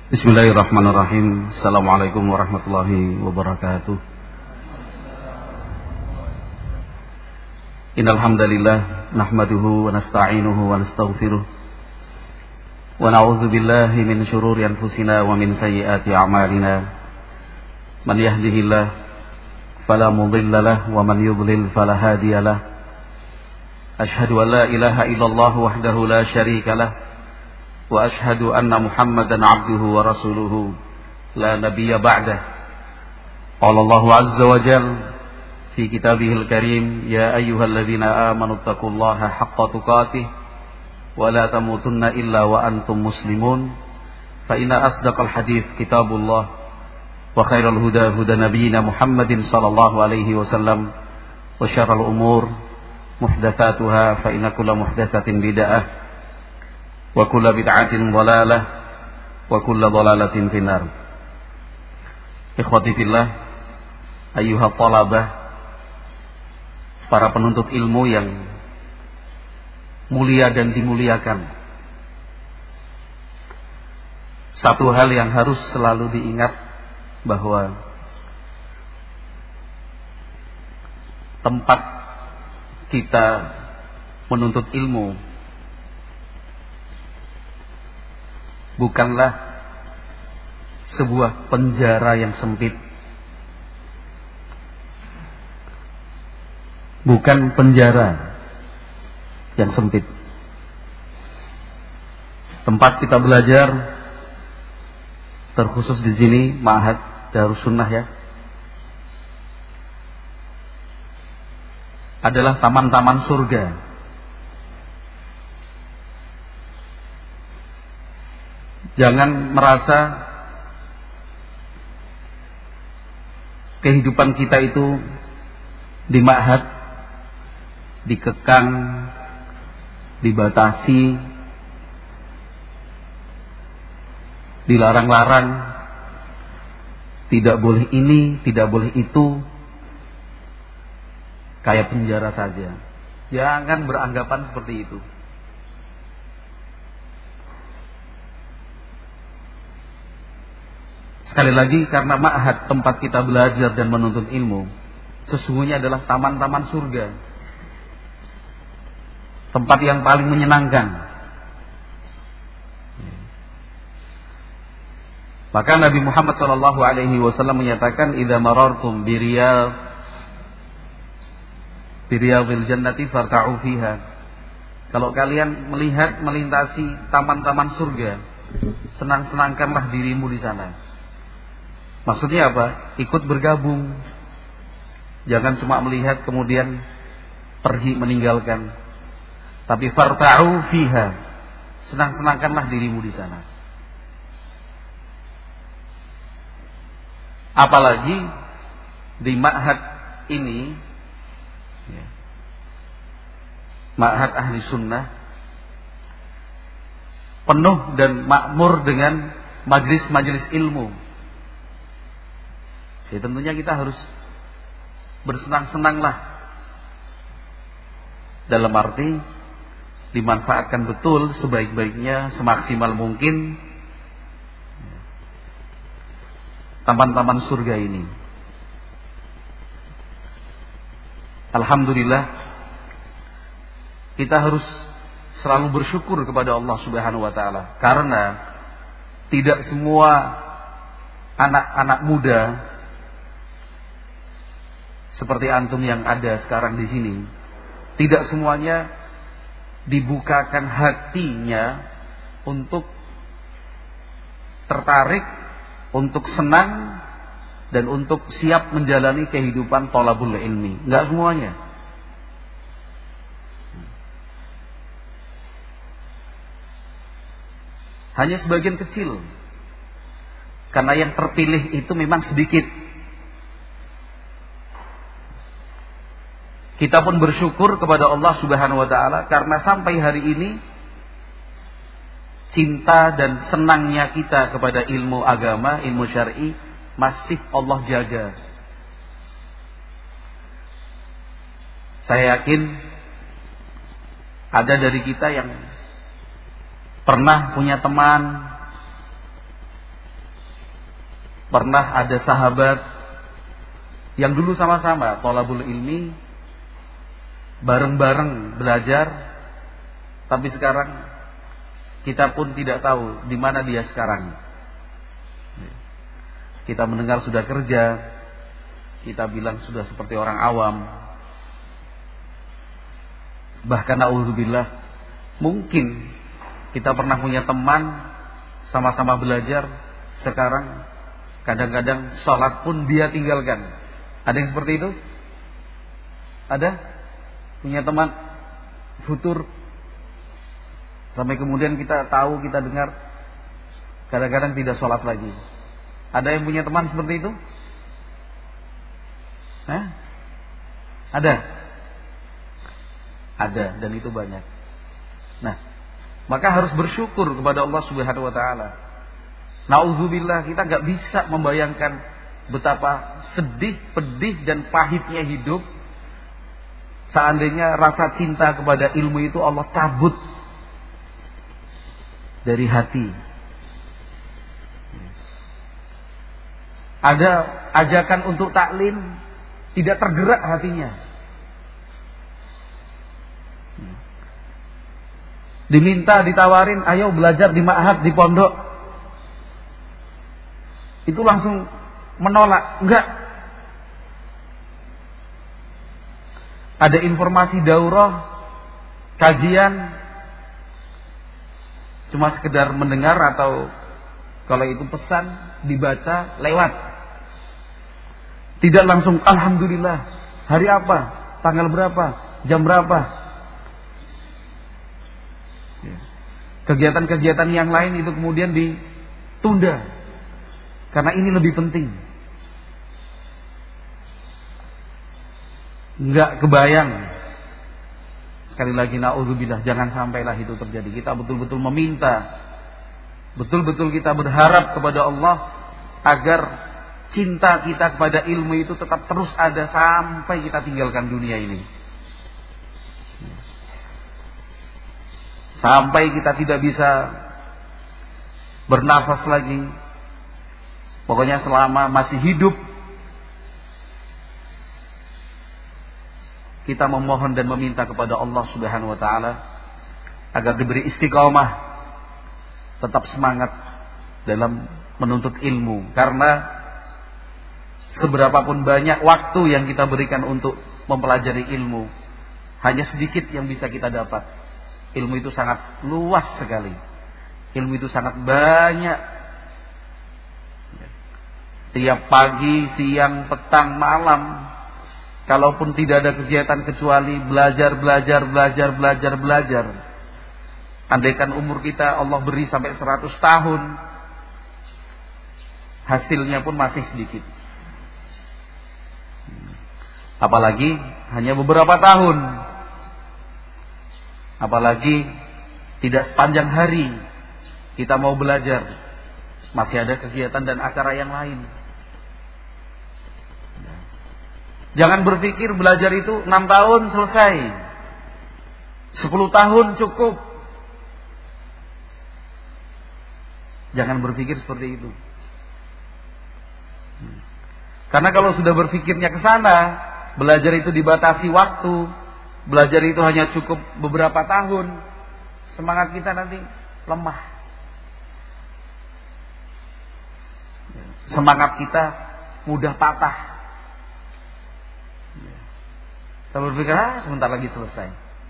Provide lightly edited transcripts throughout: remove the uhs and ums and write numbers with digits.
Bismillahirrahmanirrahim. Assalamualaikum warahmatullahi wabarakatuh. Innal hamdalillah nahmaduhu wa nasta'inuhu wa nastaghfiruh wa na'udzu billahi min shururi anfusina wa min sayyiati a'malina. Man yahdihillahu fala mudilla lahu wa man yudlil fala hadiya lahu. Asyhadu an la ilaha illallah wahdahu la syarika lahu wa ashhadu anna Muhammadan abduhu wa rasuluhu la nabiyya ba'dah. Qala Allahu azza wa jalla fi kitabihil karim, ya ayyuhalladzina amanu taqullaha haqqa tuqatih wa la tamutunna illa wa antum muslimun. Fa inna asdaqal hadits kitabullah wa khairal huda huda nabiyyina Muhammadin sallallahu alaihi wasallam wa syarrul umur muhdatsatuha fa inna kulla muhdatsatin bid'ah wa kulla bid'atin dhalalah wa kulla dhalalatin finnar. Ikhwati fillah, ayyuha talabah, para penuntut ilmu yang mulia dan dimuliakan. Satu hal yang harus selalu diingat, bahwa tempat kita menuntut ilmu bukanlah sebuah penjara yang sempit, bukan penjara yang sempit. Tempat kita belajar, terkhusus di sini Ma'had Darus Sunnah ya, adalah taman-taman surga. Jangan merasa kehidupan kita itu di ma'had dikekang, dibatasi, dilarang-larang, tidak boleh ini, tidak boleh itu, kayak penjara saja. Jangan beranggapan seperti itu. Sekali lagi, karena ma'had, tempat kita belajar dan menuntut ilmu, sesungguhnya adalah taman-taman surga, tempat yang paling menyenangkan. Maka Nabi Muhammad SAW menyatakan, idza marartum bi riyadil jannati farta'u fiha. Kalau kalian melihat, melintasi taman-taman surga, senang-senangkanlah dirimu di sana. Maksudnya apa? Ikut bergabung. Jangan cuma melihat kemudian pergi meninggalkan. Tapi farta'u fiha, senang-senangkanlah dirimu di sana. Apalagi di ma'had ini, ma'had ahli sunnah, penuh dan makmur dengan majlis-majlis ilmu. Ya, tentunya kita harus bersenang-senanglah, dalam arti dimanfaatkan betul sebaik-baiknya, semaksimal mungkin taman-taman surga ini. Alhamdulillah, kita harus selalu bersyukur kepada Allah Subhanahu wa taala, karena tidak semua anak-anak muda seperti antum yang ada sekarang di sini, tidak semuanya dibukakan hatinya untuk tertarik, untuk senang, dan untuk siap menjalani kehidupan thalabul ilmi. Enggak semuanya. Hanya sebagian kecil. Karena yang terpilih itu memang sedikit. Kita pun bersyukur kepada Allah Subhanahu wa taala, karena sampai hari ini cinta dan senangnya kita kepada ilmu agama, ilmu syar'i masih Allah jaga. Saya yakin ada dari kita yang pernah punya teman Pernah ada sahabat yang dulu sama-sama thalabul ilmi, bareng-bareng belajar, tapi sekarang kita pun tidak tahu di mana dia sekarang. Kita mendengar sudah kerja, kita bilang sudah seperti orang awam. Bahkan na'udzubillah, mungkin kita pernah punya teman sama-sama belajar, sekarang kadang-kadang sholat pun dia tinggalkan. Ada yang seperti itu? Ada? Punya teman futur, sampai kemudian kita tahu, kita dengar kadang-kadang tidak sholat lagi. Ada yang punya teman seperti itu? Ada? Ada, dan itu banyak. Nah, maka harus bersyukur kepada Allah Subhanahu wa taala. Nauzubillah, kita enggak bisa membayangkan betapa sedih, pedih dan pahitnya hidup seandainya rasa cinta kepada ilmu itu Allah cabut dari hati. Ada ajakan untuk taklim, tidak tergerak hatinya. Diminta, ditawarin, ayo belajar di ma'had, di pondok, itu langsung menolak. Enggak. Ada informasi daurah, kajian, cuma sekedar mendengar atau kalau itu pesan dibaca lewat. Tidak langsung alhamdulillah, hari apa, tanggal berapa, jam berapa. Kegiatan-kegiatan yang lain itu kemudian ditunda karena ini lebih penting. Enggak kebayang. Sekali lagi na'udzubillah, jangan sampailah itu terjadi. Kita betul-betul meminta, betul-betul kita berharap kepada Allah agar cinta kita kepada ilmu itu tetap terus ada sampai kita tinggalkan dunia ini. Sampai kita tidak bisa bernafas lagi. Pokoknya selama masih hidup, kita memohon dan meminta kepada Allah Subhanahu wa taala agar diberi istiqamah, tetap semangat dalam menuntut ilmu. Karena seberapapun banyak waktu yang kita berikan untuk mempelajari ilmu, hanya sedikit yang bisa kita dapat. Ilmu itu sangat luas sekali. Ilmu itu sangat banyak. Tiap pagi, siang, petang, malam, kalaupun tidak ada kegiatan kecuali belajar. Andaikan umur kita Allah beri sampai 100 tahun, hasilnya pun masih sedikit. Apalagi hanya beberapa tahun. Apalagi tidak sepanjang hari kita mau belajar, masih ada kegiatan dan acara yang lain. Jangan berpikir belajar itu 6 tahun selesai, 10 tahun cukup. Jangan berpikir seperti itu. Karena kalau sudah berpikirnya ke sana, belajar itu dibatasi waktu, belajar itu hanya cukup beberapa tahun, semangat kita nanti lemah. Semangat kita mudah patah. Kita berpikir, sebentar lagi selesai.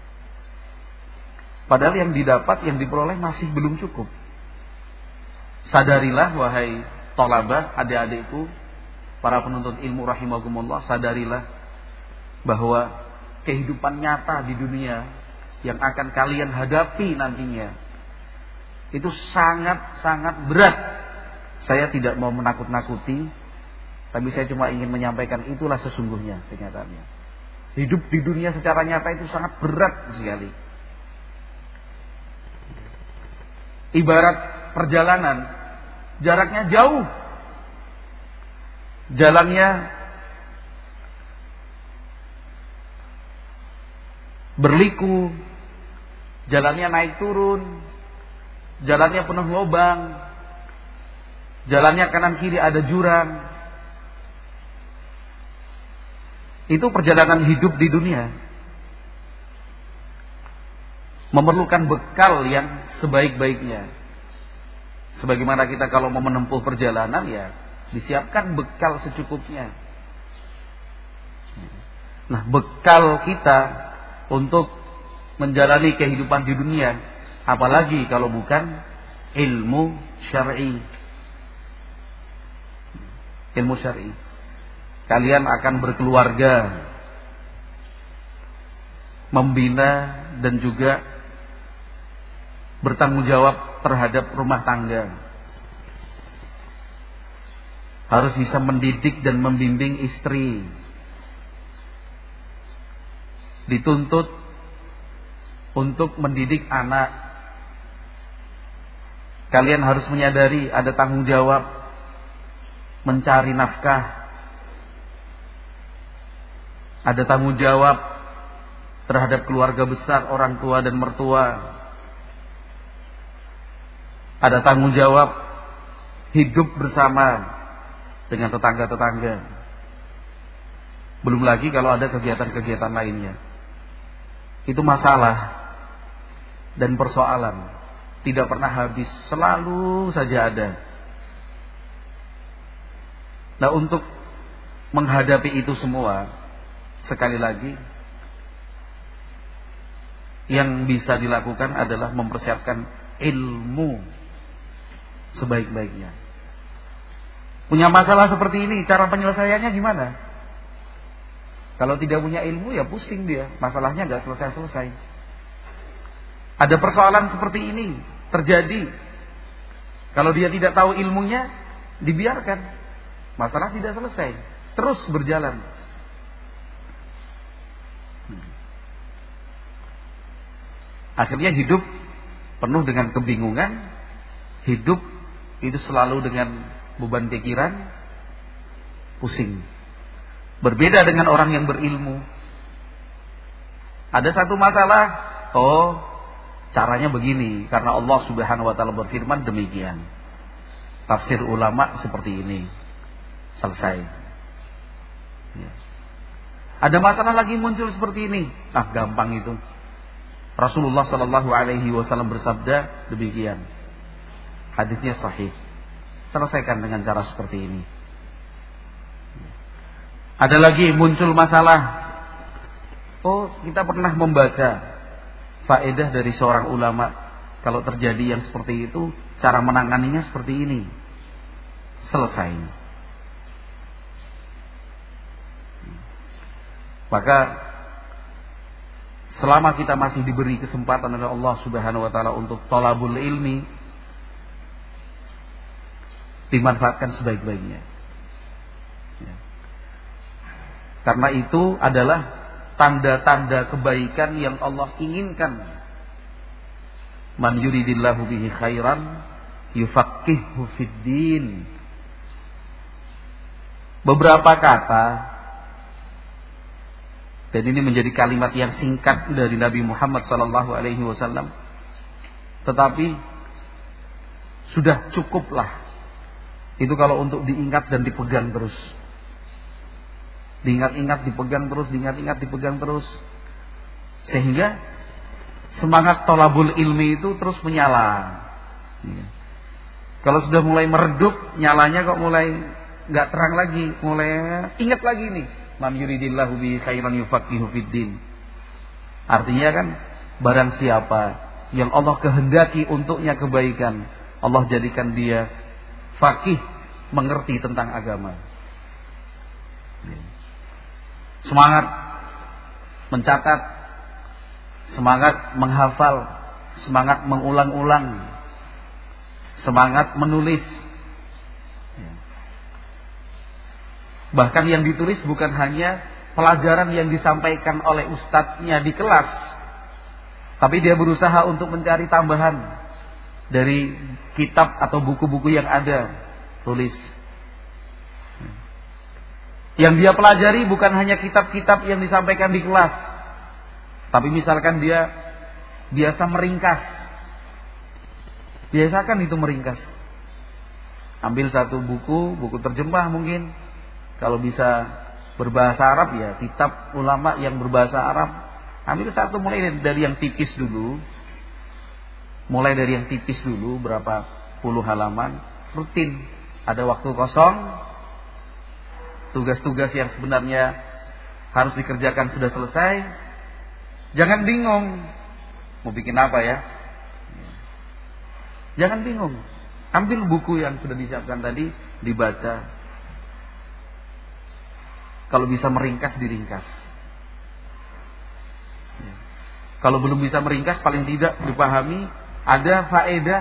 Padahal yang didapat, yang diperoleh masih belum cukup. Sadarilah wahai thalabah, adik-adikku, para penuntut ilmu rahimakumullah, sadarilah bahwa kehidupan nyata di dunia yang akan kalian hadapi nantinya itu sangat-sangat berat. Saya tidak mau menakut-nakuti, tapi saya cuma ingin menyampaikan itulah sesungguhnya kenyataannya. Hidup di dunia secara nyata itu sangat berat sekali. Ibarat perjalanan, jaraknya jauh, jalannya berliku, jalannya naik turun, jalannya penuh lubang. jalannya kanan kiri ada jurang. Itu perjalanan hidup di dunia. Memerlukan bekal yang sebaik-baiknya. Sebagaimana kita kalau mau menempuh perjalanan, ya disiapkan bekal secukupnya. Nah, bekal kita untuk menjalani kehidupan di dunia, apalagi kalau bukan ilmu syar'i. Ilmu syar'i. Kalian akan berkeluarga, membina dan juga bertanggung jawab terhadap rumah tangga. Harus bisa mendidik dan membimbing istri. Dituntut untuk mendidik anak. Kalian harus menyadari ada tanggung jawab mencari nafkah. Ada tanggung jawab terhadap keluarga besar, orang tua dan mertua. Ada tanggung jawab hidup bersama dengan tetangga-tetangga. Belum lagi kalau ada kegiatan-kegiatan lainnya. Itu masalah dan persoalan tidak pernah habis, selalu saja ada. Nah, untuk menghadapi itu semua, sekali lagi yang bisa dilakukan adalah mempersiapkan ilmu sebaik-baiknya. Punya masalah seperti ini, cara penyelesaiannya gimana? Kalau tidak punya ilmu, ya pusing dia, masalahnya gak selesai-selesai. Ada persoalan seperti ini terjadi, kalau dia tidak tahu ilmunya, dibiarkan, masalah tidak selesai, terus berjalan. Akhirnya hidup penuh dengan kebingungan. Hidup itu selalu dengan beban pikiran, pusing. Berbeda dengan orang yang berilmu. Ada satu masalah, oh caranya begini, karena Allah Subhanahu wa taala berfirman demikian. Tafsir ulama seperti ini. Selesai. Ya. Ada masalah lagi muncul seperti ini. Ah, gampang itu. Rasulullah sallallahu alaihi wasallam bersabda demikian. Hadisnya sahih. Selesaikan dengan cara seperti ini. Ada lagi muncul masalah. Oh, kita pernah membaca faedah dari seorang ulama. Kalau terjadi yang seperti itu, cara menanganinya seperti ini. Selesai. Maka selama kita masih diberi kesempatan oleh Allah Subhanahu wa taala untuk thalabul ilmi, dimanfaatkan sebaik-baiknya. Ya. Karena itu adalah tanda-tanda kebaikan yang Allah inginkan. Man yuridillahu bihi khairan yufaqihuhu fiddin. Beberapa kata, dan ini menjadi kalimat yang singkat dari Nabi Muhammad sallallahu alaihi wasallam, tetapi sudah cukuplah. Itu kalau untuk diingat dan dipegang terus. Diingat-ingat, dipegang terus, diingat-ingat, dipegang terus. Sehingga semangat thalabul ilmi itu terus menyala. Kalau sudah mulai meredup, nyalanya kok mulai enggak terang lagi, mulai ingat lagi nih. Man yuridillahu bihi khairan yufaqihuhu fiddin. Artinya kan, barang siapa yang Allah kehendaki untuknya kebaikan, Allah jadikan dia faqih, mengerti tentang agama. Semangat mencatat, semangat menghafal, semangat mengulang-ulang, semangat menulis. Bahkan yang ditulis bukan hanya pelajaran yang disampaikan oleh ustadznya di kelas, tapi dia berusaha untuk mencari tambahan dari kitab atau buku-buku yang ada, tulis. Yang dia pelajari bukan hanya kitab-kitab yang disampaikan di kelas, tapi misalkan dia biasa meringkas, biasakan itu meringkas. Ambil satu buku terjemah mungkin. Kalau bisa berbahasa Arab ya kitab ulama yang berbahasa Arab. Ambil satu mulai dari yang tipis dulu. Mulai dari yang tipis dulu berapa puluh halaman, rutin. Ada waktu kosong, tugas-tugas yang sebenarnya harus dikerjakan sudah selesai. Jangan bingung mau bikin apa ya. Jangan bingung. Ambil buku yang sudah disiapkan tadi, dibaca. Kalau bisa meringkas, diringkas. Kalau belum bisa meringkas, paling tidak dipahami ada faedah.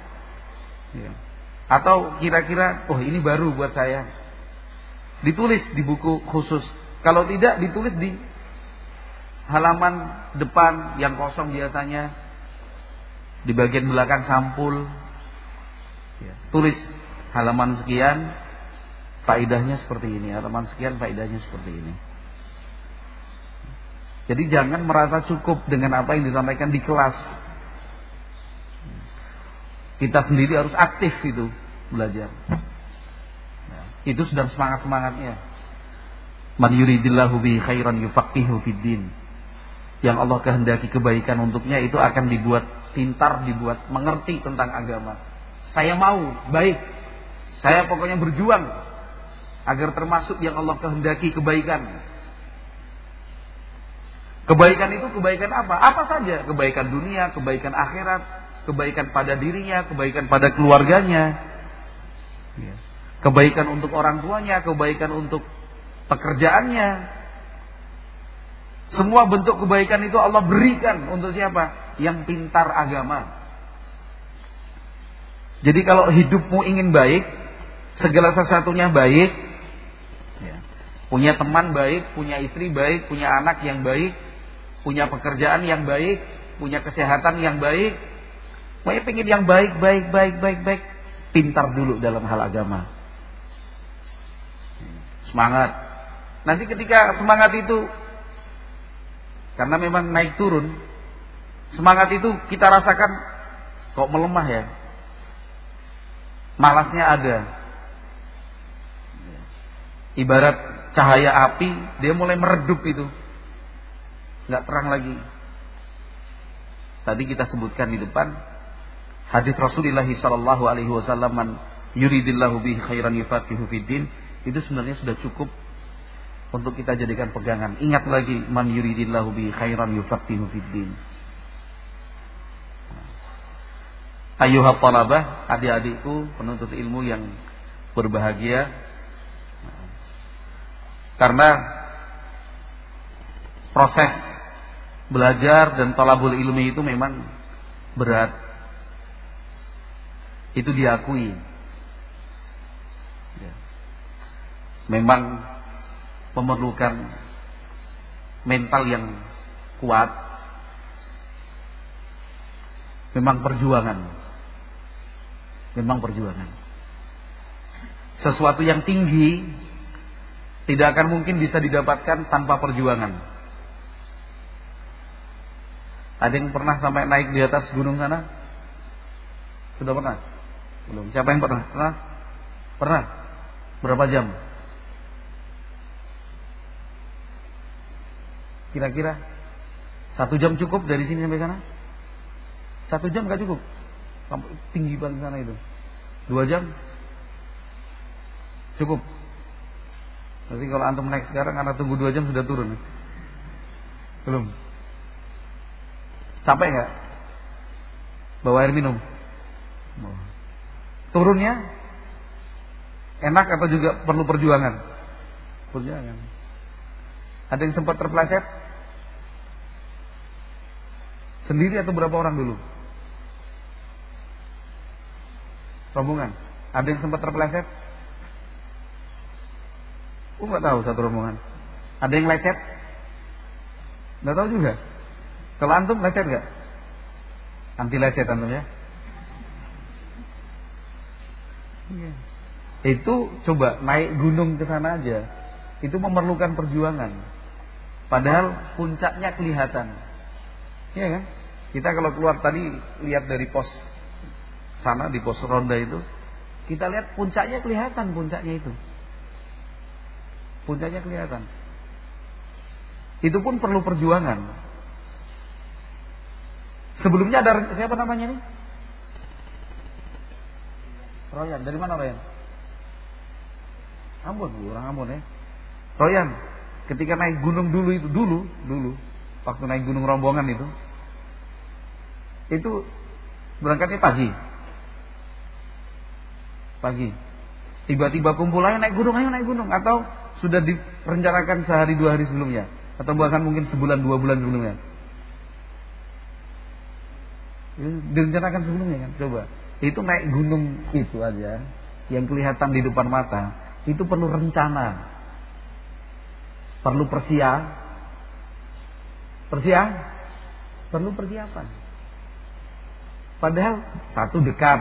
Atau kira-kira, oh ini baru buat saya. Ditulis di buku khusus. Kalau tidak, ditulis di halaman depan yang kosong biasanya. Di bagian belakang sampul. Tulis halaman sekian, faedahnya seperti ini. Halaman sekian, faedahnya seperti ini. Jadi jangan merasa cukup dengan apa yang disampaikan di kelas. Kita sendiri harus aktif itu belajar. Itu sedang semangat-semangatnya. Man yuridillahu bihi khairan yufaqihu fiddin. Yang Allah kehendaki kebaikan untuknya itu akan dibuat pintar, dibuat mengerti tentang agama. Saya mau baik. Saya pokoknya berjuang agar termasuk yang Allah kehendaki kebaikan. Kebaikan itu kebaikan apa? Apa saja, kebaikan dunia, kebaikan akhirat, kebaikan pada dirinya, kebaikan pada keluarganya, kebaikan untuk orang tuanya, kebaikan untuk pekerjaannya. Semua bentuk kebaikan itu Allah berikan untuk siapa? Yang pintar agama. Jadi kalau hidupmu ingin baik, segala sesuatunya baik, punya teman baik, punya istri baik, punya anak yang baik, punya pekerjaan yang baik, punya kesehatan yang baik, pokoknya pengen yang baik, pintar dulu dalam hal agama. Semangat. Nanti ketika semangat itu, karena memang naik turun, semangat itu kita rasakan kok melemah ya. Malasnya ada. Ibarat cahaya api, dia mulai meredup itu. Enggak terang lagi. Tadi kita sebutkan di depan hadis Rasulullah sallallahu alaihi wasallam, man yuridillahu bihi khairan yufaqihu fiddin, itu sebenarnya sudah cukup untuk kita jadikan pegangan. Ingat lagi, man yuridillahu bihi khairan yufaqihu fiddin. Ayyuhat talabah, adik-adikku penuntut ilmu yang berbahagia. Karena proses belajar dan talabul ilmi itu memang berat. Itu diakui. Memang memerlukan mental yang kuat. Memang perjuangan. Sesuatu yang tinggi tidak akan mungkin bisa didapatkan tanpa perjuangan. Ada yang pernah sampai naik di atas gunung sana? Sudah pernah? Belum. Siapa yang pernah? Pernah? Berapa jam? Kira-kira 1 jam cukup dari sini sampai sana? 1 jam gak cukup. Sampai tinggi banget sana itu. 2 jam? Cukup. Berarti kalau antum naik sekarang, anak tunggu 2 jam sudah turun. Belum. Capek gak? Bawa air minum. Turunnya enak atau juga perlu perjuangan? Perjuangan. Ada yang sempat terpeleset? Sendiri atau berapa orang dulu? Rombongan. Ada yang sempat terpeleset? Nggak tahu satu rombongan. Ada yang lecet? Nggak tahu juga. Kalau antum lecet nggak? Anti lecet antum ya? Itu coba naik gunung ke sana aja, itu memerlukan perjuangan. Padahal puncaknya kelihatan. Iya kan? Kita kalau keluar tadi lihat dari pos sana, di pos ronda itu Kita lihat puncaknya kelihatan, puncaknya itu. Puncaknya kelihatan. Itu pun perlu perjuangan. Sebelumnya ada siapa namanya nih? Royan. Dari mana Royan? Ambon, orang Ambon ya. Royan, ketika naik gunung dulu itu, dulu waktu naik gunung rombongan itu berangkatnya pagi. Tiba-tiba kumpul ayo naik gunung, atau sudah direncanakan sehari 2 hari sebelumnya, atau bahkan mungkin sebulan 2 bulan sebelumnya. Direncanakan sebelumnya kan, coba. Itu naik gunung itu aja yang kelihatan di depan mata, itu perlu rencana. Perlu persiapan. Padahal 1 dekat,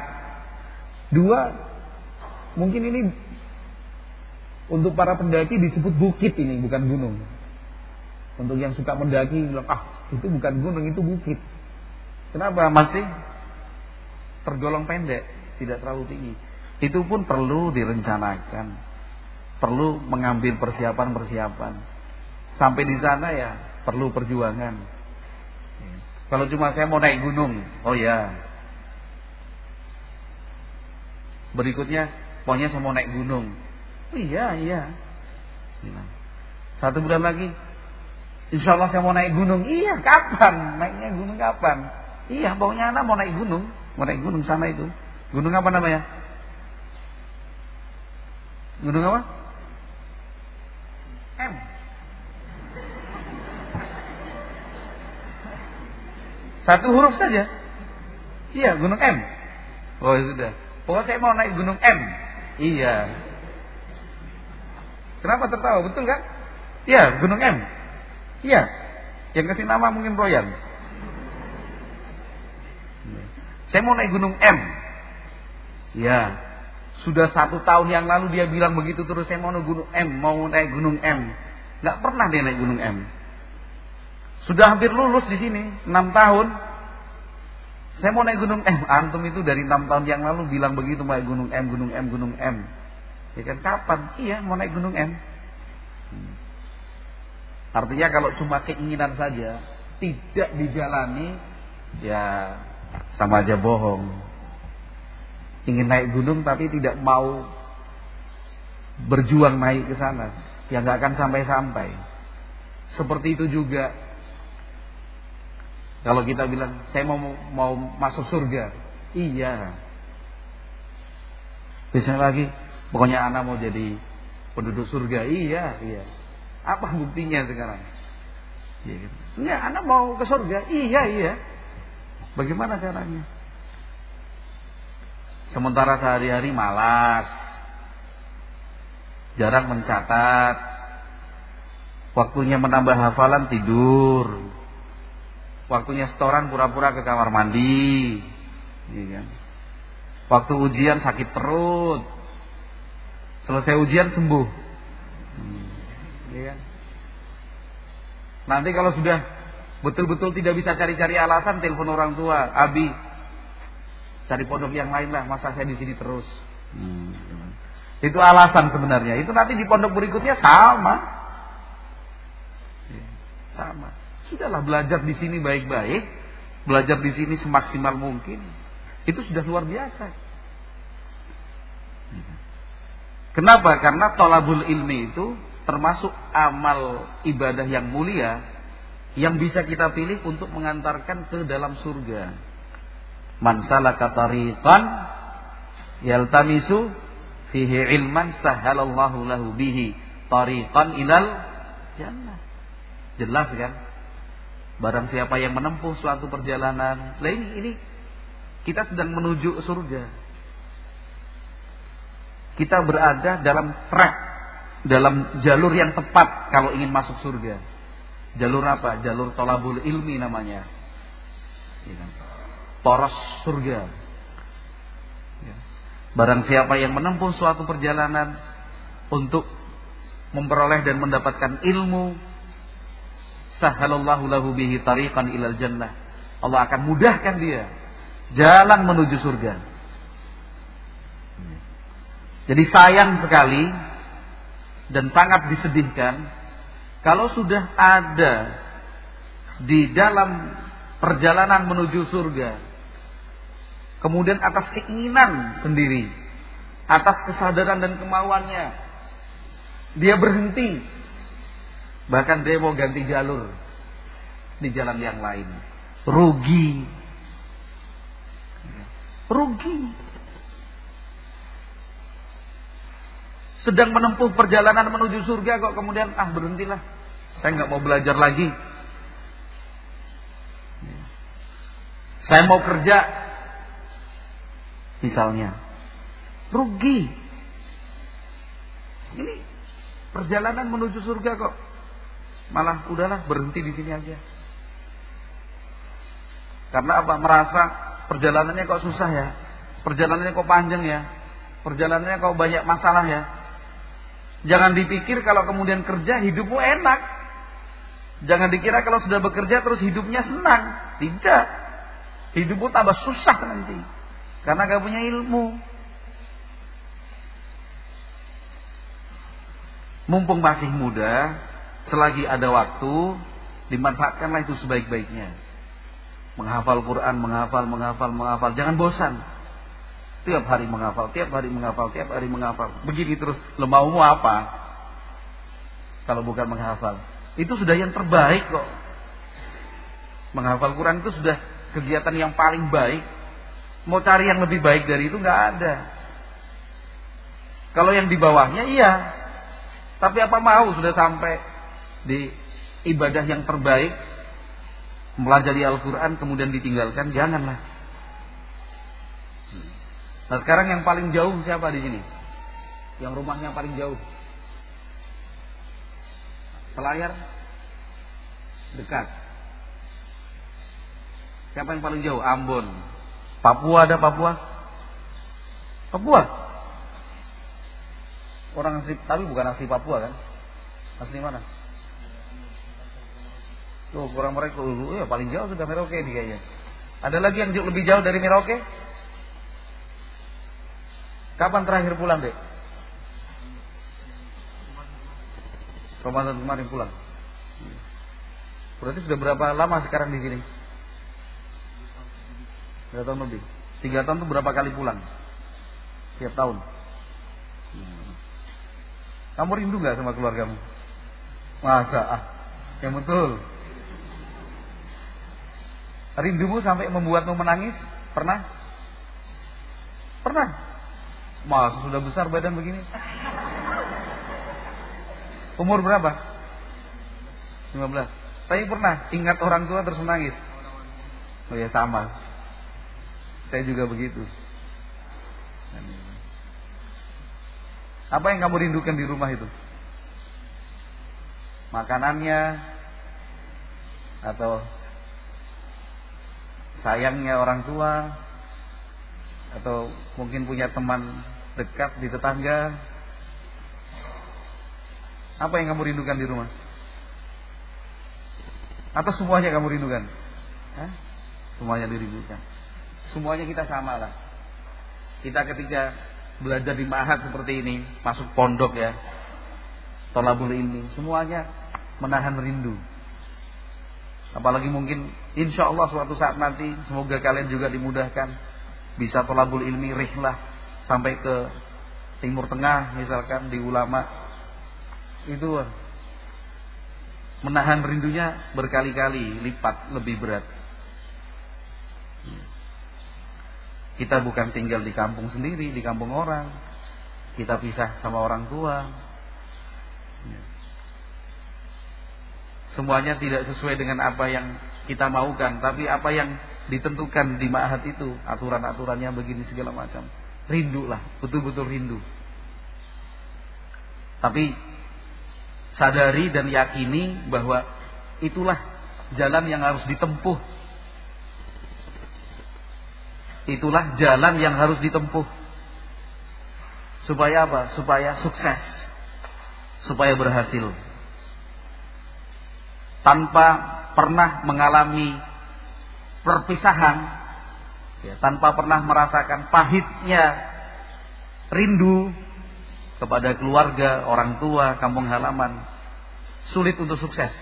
2 mungkin ini untuk para pendaki disebut bukit, ini bukan gunung. Untuk yang suka mendaki bilang, itu bukan gunung, itu bukit. Kenapa? Masih tergolong pendek, tidak terlalu tinggi. Itu pun perlu direncanakan, perlu mengambil persiapan. Sampai di sana ya perlu perjuangan. Kalau cuma saya mau naik gunung, oh ya. Berikutnya, pokoknya saya mau naik gunung. Oh, iya. 1 bulan lagi, insya Allah saya mau naik gunung. Iya, kapan? Naiknya gunung kapan? Iya, pokoknya anak mau naik gunung sana itu. Gunung apa namanya? Gunung apa? M. Satu huruf saja. Iya, gunung M. Oh, sudah. Pokoknya saya mau naik gunung M. Iya. Kenapa tertawa? Betul kan? Iya, gunung M. Iya. Yang kasih nama mungkin Royan. Saya mau naik gunung M. Ya, sudah 1 tahun yang lalu dia bilang begitu terus, saya mau naik gunung M. Gak pernah dia naik gunung M. Sudah hampir lulus di sini, 6 tahun. Saya mau naik gunung M. Antum itu dari 6 tahun yang lalu bilang begitu, mau naik gunung M. Ya kan, kapan? Iya, mau naik gunung M. Artinya kalau cuma keinginan saja, tidak dijalani, ya sama aja bohong. Ingin naik gunung tapi tidak mau berjuang naik ke sana, ya nggak akan sampai-sampai. Seperti itu juga kalau kita bilang saya mau masuk surga, iya. Biasanya lagi, pokoknya anak mau jadi penduduk surga, iya. Apa buktinya sekarang? Enggak, anak mau ke surga, iya. Bagaimana caranya? Sementara sehari-hari malas, jarang mencatat, waktunya menambah hafalan tidur, waktunya setoran pura-pura ke kamar mandi, waktu ujian sakit perut, selesai ujian sembuh. Nanti kalau sudah betul-betul tidak bisa cari-cari alasan, telepon orang tua, Abi, cari pondok yang lain lah, masa saya di sini terus. Itu alasan sebenarnya. Itu nanti di pondok berikutnya sama. Sudahlah, belajar di sini baik-baik, belajar di sini semaksimal mungkin. Itu sudah luar biasa. Kenapa? Karena thalabul ilmi itu termasuk amal ibadah yang mulia, yang bisa kita pilih untuk mengantarkan ke dalam surga. Man salaka tariqan yaltamisu fihi ilman sahhalallahu lahu bihi tariqan ilal jannah. Jelas kan? Barang siapa yang menempuh suatu perjalanan, ini kita sedang menuju surga. Kita berada dalam track, dalam jalur yang tepat kalau ingin masuk surga. Jalur apa? Jalur thalabul ilmi namanya. Poros surga. Barang siapa yang menempuh suatu perjalanan untuk memperoleh dan mendapatkan ilmu, sahhalallahu lahu bihi tariqan ilal jannah. Allah akan mudahkan dia jalan menuju surga. Jadi sayang sekali dan sangat disedihkan kalau sudah ada di dalam perjalanan menuju surga, kemudian atas keinginan sendiri, atas kesadaran dan kemauannya, dia berhenti, bahkan dia mau ganti jalur di jalan yang lain. Rugi. Sedang menempuh perjalanan menuju surga kok kemudian berhentilah, saya nggak mau belajar lagi, saya mau kerja misalnya. Rugi. Ini perjalanan menuju surga kok malah udahlah berhenti di sini aja. Karena apa? Merasa perjalanannya kok susah ya, perjalanannya kok panjang ya, perjalanannya kok banyak masalah ya. Jangan dipikir kalau kemudian kerja hidupmu enak. Jangan dikira kalau sudah bekerja terus hidupnya senang. Tidak. Hidupmu tambah susah nanti karena gak punya ilmu. Mumpung masih muda, selagi ada waktu, dimanfaatkanlah itu sebaik-baiknya. Menghafal Quran, menghafal. Jangan bosan. Tiap hari menghafal. Begini terus. Maumu apa? Kalau bukan menghafal. Itu sudah yang terbaik kok. Menghafal Quran itu sudah kegiatan yang paling baik. Mau cari yang lebih baik dari itu nggak ada. Kalau yang di bawahnya iya. Tapi apa mau sudah sampai di ibadah yang terbaik, mempelajari Al-Quran kemudian ditinggalkan? Janganlah. Nah sekarang yang paling jauh siapa di sini? Yang rumahnya paling jauh? Selayar? Dekat. Siapa yang paling jauh? Ambon. Papua ada Papua? Orang asli, tapi bukan asli Papua kan? Asli mana? Tuh kurang mereka dulu, ya paling jauh sudah Merauke nih kayaknya. Ada lagi yang lebih jauh dari Merauke? Kapan terakhir pulang, Dek? Ramadan kemarin pulang. Berarti sudah berapa lama sekarang di sini? 3 tahun lebih. 3 tahun itu berapa kali pulang? Tiap tahun. Kamu rindu nggak sama keluargamu? Masa? Yang betul. Rindumu sampai membuatmu menangis? Pernah? Masa sudah besar badan begini? Umur berapa? 15. Tapi pernah ingat orang tua terus menangis? Oh ya sama. Saya juga begitu. Apa yang kamu rindukan di rumah itu? Makanannya? Atau sayangnya orang tua? Atau mungkin punya teman dekat di tetangga? Apa yang kamu rindukan di rumah? Atau semuanya kamu rindukan? Semuanya dirindukan. Semuanya kita sama lah. Kita ketika belajar di ma'had seperti ini, masuk pondok ya, thalabul ilmi, semuanya menahan rindu. Apalagi mungkin insya Allah suatu saat nanti, semoga kalian juga dimudahkan bisa thalabul ilmi rihlah sampai ke Timur Tengah misalkan di ulama. Itu menahan rindunya berkali-kali lipat lebih berat. Kita bukan tinggal di kampung sendiri, di kampung orang. Kita pisah sama orang tua. Semuanya tidak sesuai dengan apa yang kita maukan, tapi apa yang ditentukan di ma'had itu, aturan-aturannya begini segala macam. Rindulah, betul-betul rindu. Tapi sadari dan yakini bahwa itulah jalan yang harus ditempuh. Itulah jalan yang harus ditempuh. Supaya apa? Supaya sukses. Supaya berhasil. Tanpa pernah mengalami perpisahan, ya, tanpa pernah merasakan pahitnya rindu, kepada keluarga, orang tua, kampung halaman, sulit untuk sukses.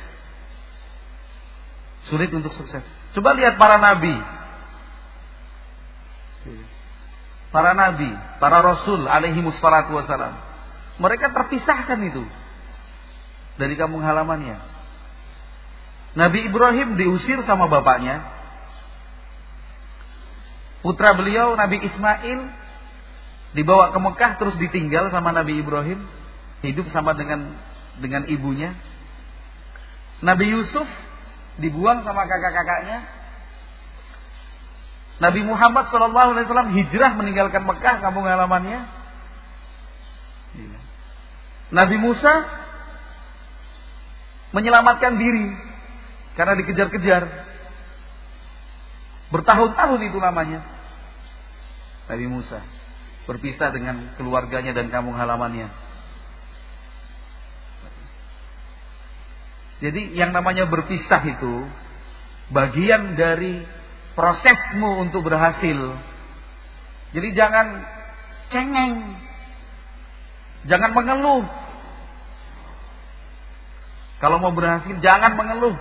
Sulit untuk sukses. Coba lihat para nabi. Para nabi, para rasul alaihi wassalatu wassalam. Mereka terpisahkan itu dari kampung halamannya. Nabi Ibrahim diusir sama bapaknya. Putra beliau Nabi Ismail dibawa ke Mekah terus ditinggal sama Nabi Ibrahim, hidup sama dengan ibunya. Nabi Yusuf dibuang sama kakak-kakaknya. Nabi Muhammad SAW hijrah meninggalkan Mekah, kampung halamannya. Nabi Musa menyelamatkan diri karena dikejar-kejar. Bertahun-tahun itu namanya. Nabi Musa berpisah dengan keluarganya dan kampung halamannya. Jadi yang namanya berpisah itu bagian dari prosesmu untuk berhasil. Jadi jangan cengeng, jangan mengeluh. Kalau mau berhasil jangan mengeluh,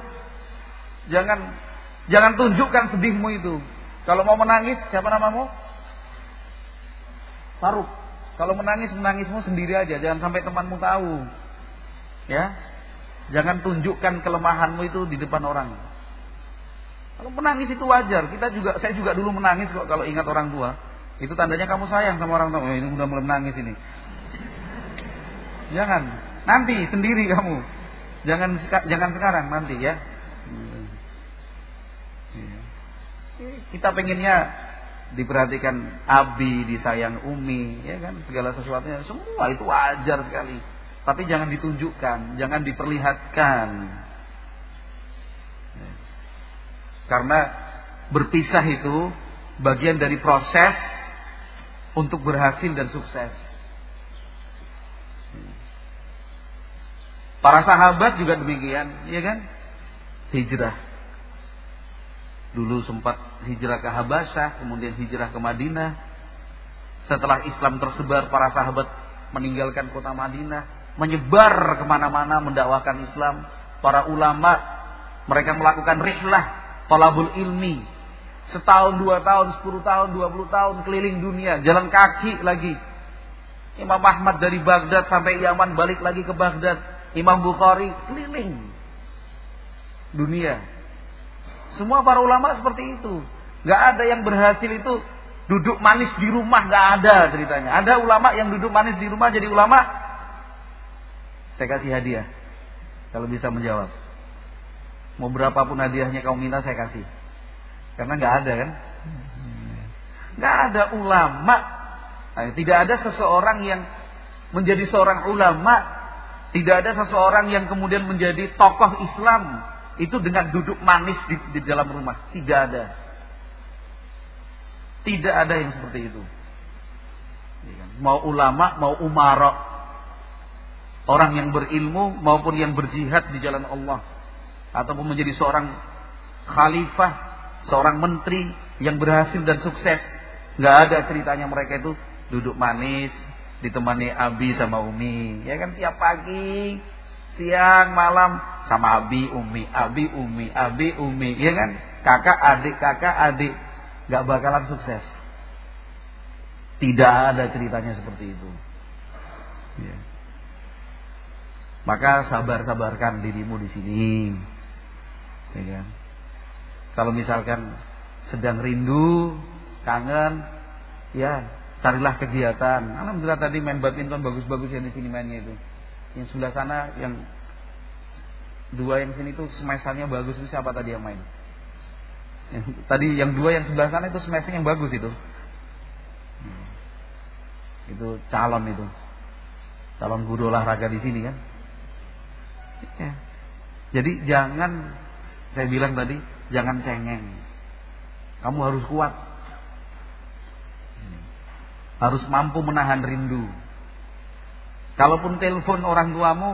jangan tunjukkan sedihmu itu. Kalau mau menangis, siapa namamu? Faruk. Kalau menangismu sendiri aja, jangan sampai temanmu tahu. Ya, jangan tunjukkan kelemahanmu itu di depan orang. Kalau menangis itu wajar. Saya juga dulu menangis kok kalau ingat orang tua. Itu tandanya kamu sayang sama orang tua. Oh, ini udah mulai menangis ini. Jangan. Nanti sendiri kamu. Jangan sekarang, nanti ya. Kita pengennya diperhatikan abi, disayang umi, ya kan, segala sesuatunya, semua itu wajar sekali. Tapi jangan ditunjukkan, jangan diperlihatkan. Karena berpisah itu bagian dari proses untuk berhasil dan sukses. Para sahabat juga demikian, ya kan? Hijrah. Dulu sempat hijrah ke Habasyah, kemudian hijrah ke Madinah. Setelah Islam tersebar, para sahabat meninggalkan kota Madinah, menyebar kemana-mana mendakwahkan Islam. Para ulama, mereka melakukan rihlah, talabul ilmi. Setahun, 2 tahun, 10 tahun, 20 tahun keliling dunia, jalan kaki lagi. Imam Ahmad dari Baghdad sampai Yaman, balik lagi ke Baghdad. Imam Bukhari keliling dunia. Semua para ulama seperti itu. Gak ada yang berhasil itu duduk manis di rumah, gak ada ceritanya. Ada ulama yang duduk manis di rumah jadi ulama. Saya kasih hadiah kalau bisa menjawab. Mau berapapun hadiahnya kamu minta saya kasih. Karena gak ada kan. Gak ada ulama. Tidak ada seseorang yang menjadi seorang ulama. Tidak ada seseorang yang kemudian menjadi tokoh Islam itu dengan duduk manis di dalam rumah. Tidak ada. Tidak ada yang seperti itu. Mau ulama, mau umara, orang yang berilmu maupun yang berjihad di jalan Allah, ataupun menjadi seorang khalifah, seorang menteri yang berhasil dan sukses. Gak ada ceritanya mereka itu duduk manis ditemani abi sama umi, ya kan, tiap pagi, siang, malam sama abi umi, ya kan, kakak adik, gak bakalan sukses. Tidak ada ceritanya seperti itu. Ya. Maka sabarkan dirimu di sini, ya kan. Kalau misalkan sedang rindu, kangen, ya carilah kegiatan. Alhamdulillah tadi main badminton bagus-bagus ya di sini mainnya itu. Yang sebelah sana, yang 2 yang sini tuh smash-nya bagus. Itu siapa tadi yang main? Tadi yang 2 yang sebelah sana itu smash-nya yang bagus itu. Itu calon guru olahraga di sini kan. Ya. Jadi jangan, saya bilang tadi, jangan cengeng. Kamu harus kuat. Harus mampu menahan rindu. Kalaupun telepon orang tuamu,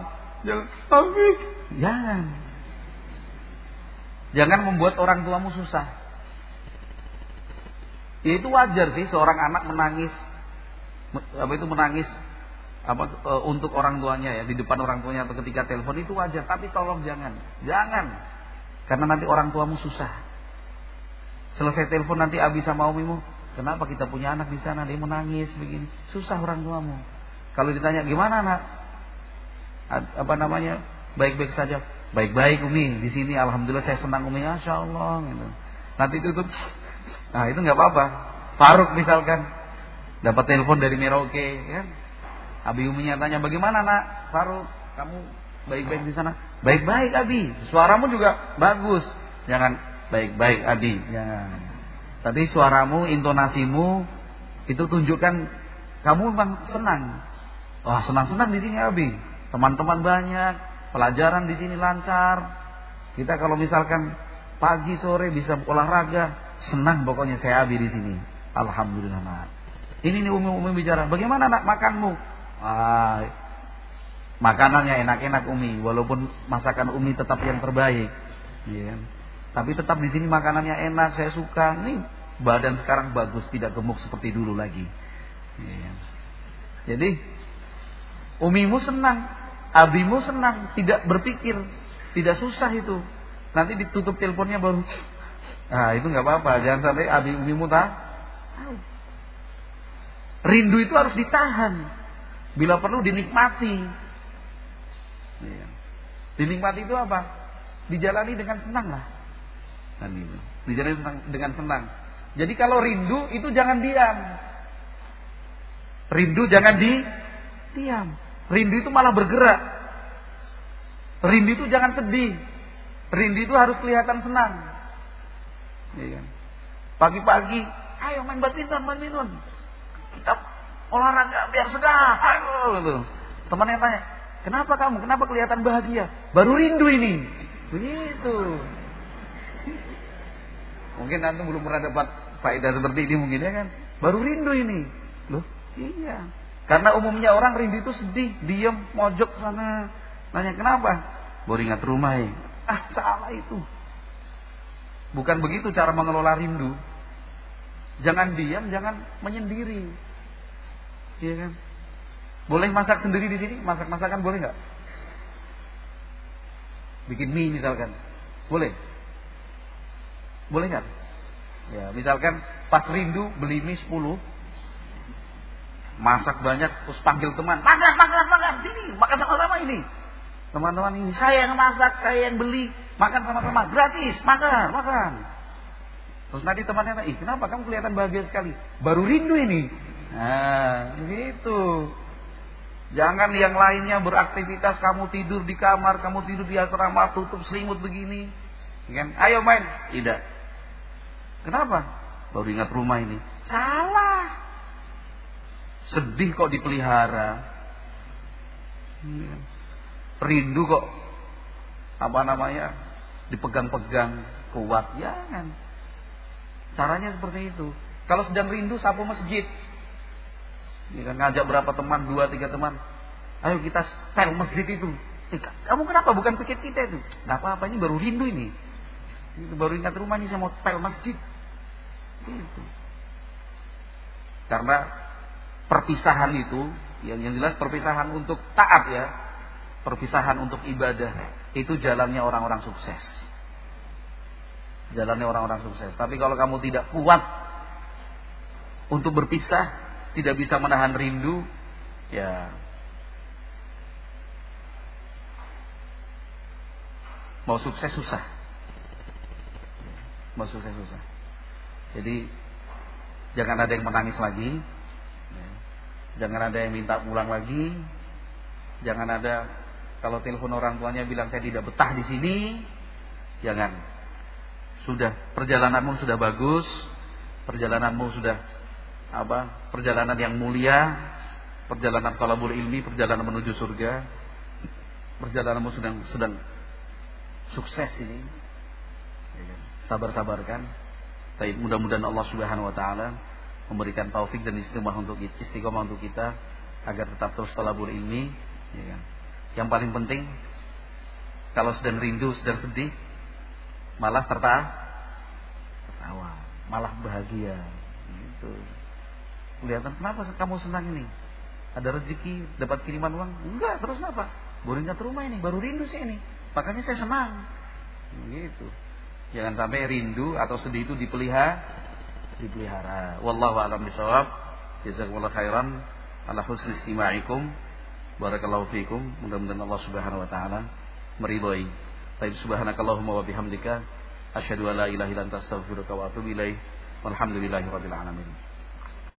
jangan membuat orang tuamu susah. Ya itu wajar sih seorang anak menangis untuk orang tuanya ya, di depan orang tuanya atau ketika telepon itu wajar, tapi tolong jangan. Karena nanti orang tuamu susah. Selesai telepon nanti Abi sama Umimu, kenapa kita punya anak di sana, dia mau nangis begini. Susah orang tuamu. Kalau ditanya gimana nak? Baik-baik saja. Baik-baik Umi, di sini alhamdulillah saya senang Umi, masya Allah gitu. Nanti tutup. Nah, itu enggak apa-apa. Faruk misalkan dapat telepon dari Merauke kan. Abi Uminya tanya, "Bagaimana nak? Faruk, kamu baik-baik di sana?" "Baik-baik Abi. Suaramu juga bagus." Jangan baik-baik Abi, jangan. Tapi suaramu, intonasimu itu tunjukkan kamu memang senang. Wah, senang-senang di sini Abi. Teman-teman banyak, pelajaran di sini lancar. Kita kalau misalkan pagi sore bisa olahraga, senang pokoknya saya Abi di sini. Alhamdulillah nak. Ini nih Umi bicara, "Bagaimana nak makanmu?" Makanannya enak-enak Umi, walaupun masakan Umi tetap yang terbaik. Ya. Tapi tetap di sini makanannya enak, saya suka. Nih badan sekarang bagus, tidak gemuk seperti dulu lagi. Ya. Jadi Umimu senang, Abimu senang, tidak berpikir, tidak susah itu. Nanti ditutup teleponnya baru. Itu nggak apa-apa, jangan sampai Abi Umimu tahu. Rindu itu harus ditahan, bila perlu dinikmati. Ya. Dinikmati itu apa? Dijalani dengan senang lah. Dan itu. Dijalani dengan senang. Jadi kalau rindu itu jangan diam. Rindu jangan diam. Rindu itu malah bergerak. Rindu itu jangan sedih. Rindu itu harus kelihatan senang. Ya kan? Pagi-pagi, ayo main badminton. Kita olahraga biar segar. Ayo gitu. Teman yang tanya, "Kenapa kamu? Kenapa kelihatan bahagia?" "Baru rindu ini." Begitu. Mungkin antum belum pernah dapat faedah seperti ini mungkin ya kan. Baru rindu ini. Loh, iya. Karena umumnya orang rindu itu sedih, diam, mojok sana. Nanya kenapa? Baru ingat rumah ya. Salah itu. Bukan begitu cara mengelola rindu. Jangan diam, jangan menyendiri. Iya kan? Boleh masak sendiri di sini? Masak-masakan boleh nggak? Bikin mie misalkan. Boleh? Boleh nggak? Ya, misalkan pas rindu beli mie 10. Masak banyak, terus panggil teman, makan, sini, makan sama-sama ini. Teman-teman ini, saya yang masak, saya yang beli, makan sama-sama, gratis, makan. Terus nanti temannya tanya, kenapa kamu kelihatan bahagia sekali? Baru rindu ini. Nah, gitu. Jangan yang lainnya beraktivitas, kamu tidur di kamar, kamu tidur di asrama, tutup selimut begini. Kan? Ayo main. Tidak. Kenapa? Baru ingat rumah ini. Salah. Sedih kok dipelihara. Rindu kok dipegang-pegang kuat. Jangan. Caranya seperti itu. Kalau sedang rindu sapu masjid. Ngajak berapa teman, 2-3 teman. Ayo kita pel masjid itu. Kamu kenapa bukan pikir kita itu? Gak apa-apa, ini baru rindu ini. Itu baru ingat rumah ini, saya mau pel masjid. Itu. Karena perpisahan itu, yang jelas perpisahan untuk taat ya, perpisahan untuk ibadah, itu jalannya orang-orang sukses. Jalannya orang-orang sukses. Tapi kalau kamu tidak kuat untuk berpisah, tidak bisa menahan rindu, ya mau sukses susah. Mau sukses susah. Jadi jangan ada yang menangis lagi. Jangan ada yang minta pulang lagi. Jangan ada kalau telepon orang tuanya bilang saya tidak betah di sini. Jangan. Sudah perjalananmu sudah bagus. Perjalananmu sudah perjalanan yang mulia. Perjalanan thalabul ilmi, perjalanan menuju surga. Perjalananmu sedang sukses ini. Sabar-sabarkan. Tapi mudah-mudahan Allah Subhanahu wa taala memberikan taufik dan istiqomah untuk kita agar tetap terus thalabul ilmi, ya kan? Yang paling penting kalau sedang rindu, sedang sedih, malah tertawa, malah bahagia. Gitu. Kelihatan kenapa kamu senang ini? Ada rezeki, dapat kiriman uang? Enggak, terus kenapa? Baru ingat rumah ini, baru rindu saya ini. Makanya saya senang. Gitu. Jangan sampai rindu atau sedih itu dipelihara. Wallahu a'lam bishawab. Jazakumullah khairan ala husni istima'ikum. Barakallahu fiikum. Mudah-mudahan Allah Subhanahu wa taala meridhai. Baik, subhanakallahumma wa bihamdika asyhadu an la ilaha illa anta astaghfiruka wa atubu ilaik. Walhamdulillahirabbil alamin.